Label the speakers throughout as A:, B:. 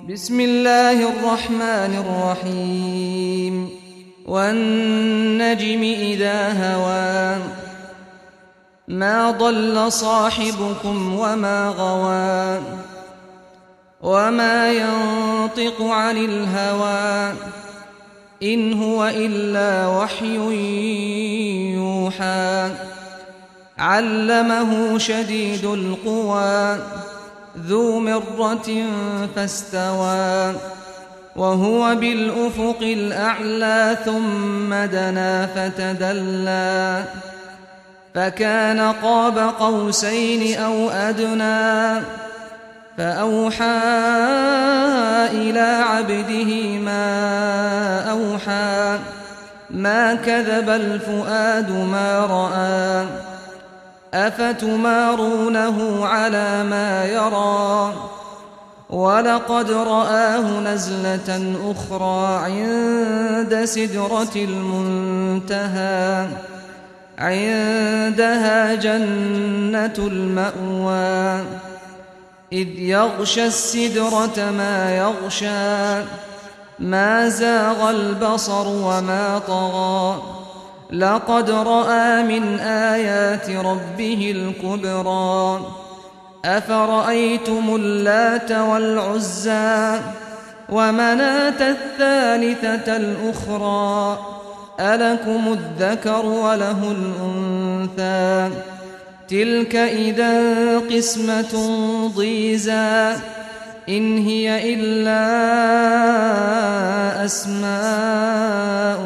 A: بسم الله الرحمن الرحيم والنجم إذا هوى ما ضل صاحبكم وما غوى وما ينطق عن الهوى إن هو إلا وحي يوحى علمه شديد القوى ذو مرة فاستوى وهو بالأفق الأعلى ثم دنا فتدلى فكان قاب قوسين أو أدنى فأوحى إلى عبده ما أوحى ما كذب الفؤاد ما رأى أفتمارونه على ما يرى ولقد رآه نزلة أخرى عند سدرة المنتهى عندها جنة المأوى إذ يغشى السدرة ما يغشى ما زاغ البصر وما طغى لقد رأى من آيات ربه الكبرى أفرأيتم اللات والعزى ومناة الثالثة الأخرى ألكم الذكر وله الأنثى تلك إذا قسمة ضيزى إن هي إلا أسماء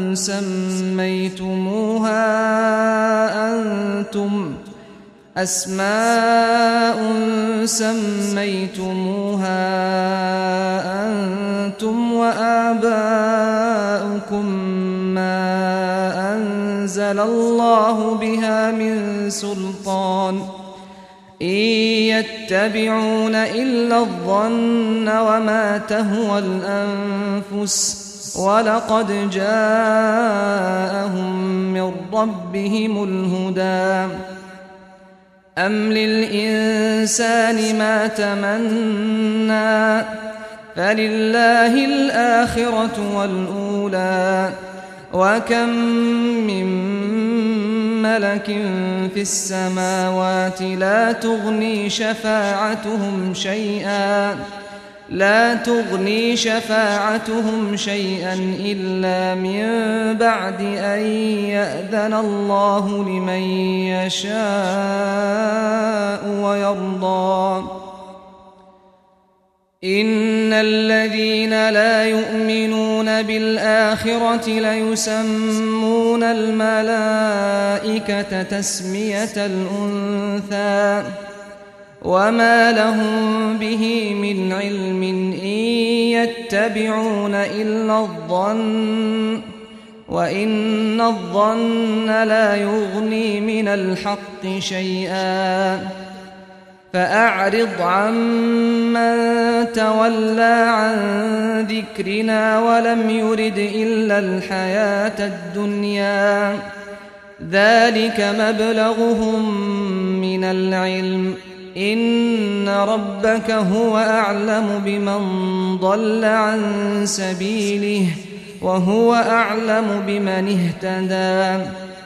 A: سميتموها أنتم وآباؤكم ما أنزل الله بها من سلطان إن يتبعون إلا الظن وما تهوى الأنفس ولقد جاءهم من ربهم الهدى أم للإنسان ما تمنى فلله الآخرة والأولى وكم من ملك في السماوات لا تغني شفاعتهم شيئا إلا من بعد أن يأذن الله لمن يشاء ويرضى إن الذين لا يؤمنون بالآخرة ليسمون الملائكة تسمية الأنثى وما لهم به من علم إن يتبعون إلا الظن وإن الظن لا يغني من الحق شيئا فأعرض عمن تولى عن ذكرنا ولم يرد إلا الحياة الدنيا ذلك مبلغهم من العلم إن ربك هو أعلم بمن ضل عن سبيله وهو أعلم بمن اهتدى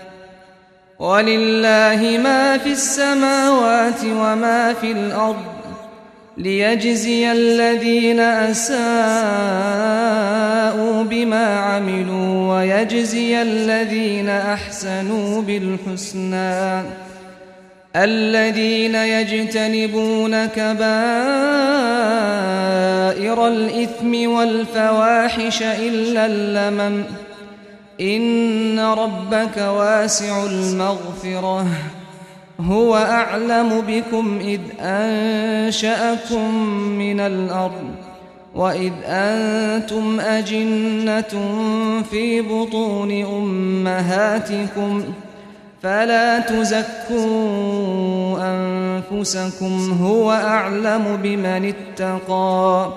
A: ولله ما في السماوات وما في الأرض ليجزي الذين أساءوا بما عملوا ويجزي الذين أحسنوا بالحسنى الذين يجتنبون كبائر الإثم والفواحش إلا اللمم إن ربك واسع المغفرة هو أعلم بكم إذ أنشأكم من الأرض وإذ أنتم أجنة في بطون أمهاتكم فلا تزكوا أنفسكم هو أعلم بمن اتقى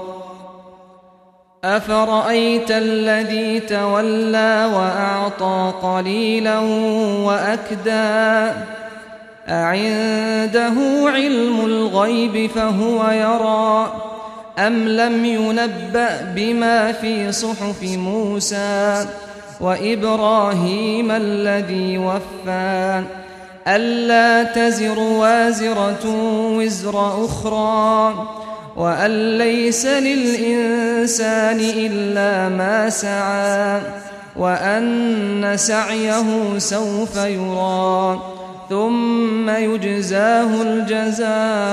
A: أفرأيت الذي تولى وأعطى قليلا وأكدى أعنده علم الغيب فهو يرى أم لم ينبأ بما في صحف موسى وإبراهيم الذي وفى ألا تزر وازرة وزر أخرى وأن ليس للإنسان إلا ما سعى وأن سعيه سوف يرى ثم يجزاه الجزاء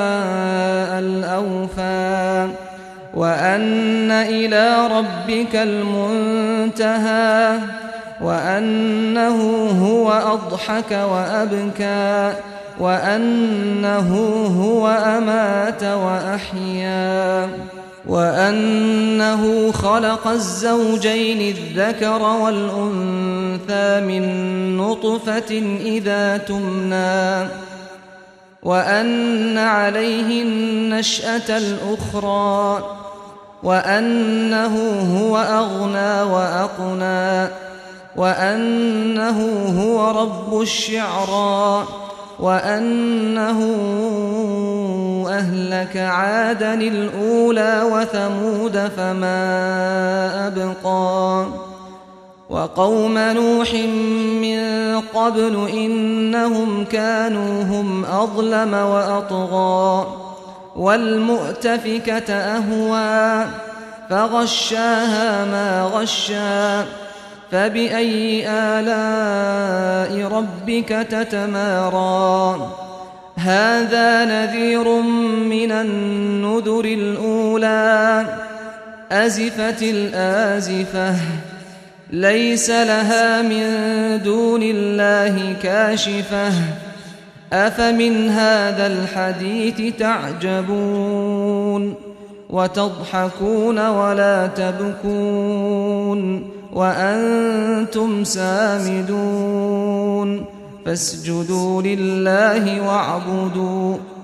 A: الأوفى وأن إلى ربك المنتهى وأنه هو أضحك وأبكى وأنه هو أمات وأحيا وأنه خلق الزوجين الذكر والأنثى من نطفة إذا تمنى وأن عليه النشأة الأخرى وأنه هو أغنى وأقنى وأنه هو رب الشعرى وأنه أهلك عادا الأولى وثمود فما أبقى وقوم نوح من قبل إنهم كانوا هم أظلم وأطغى والمؤتفكة أهوى فغشاها ما غشى فبأي آلاء ربك تتمارى هذا نذير من النذر الأولى أزفت الآزفة ليس لها من دون الله كاشفة أفمن هذا الحديث تعجبون وتضحكون ولا تبكون وأنتم سامدون فاسجدوا لله واعبدوا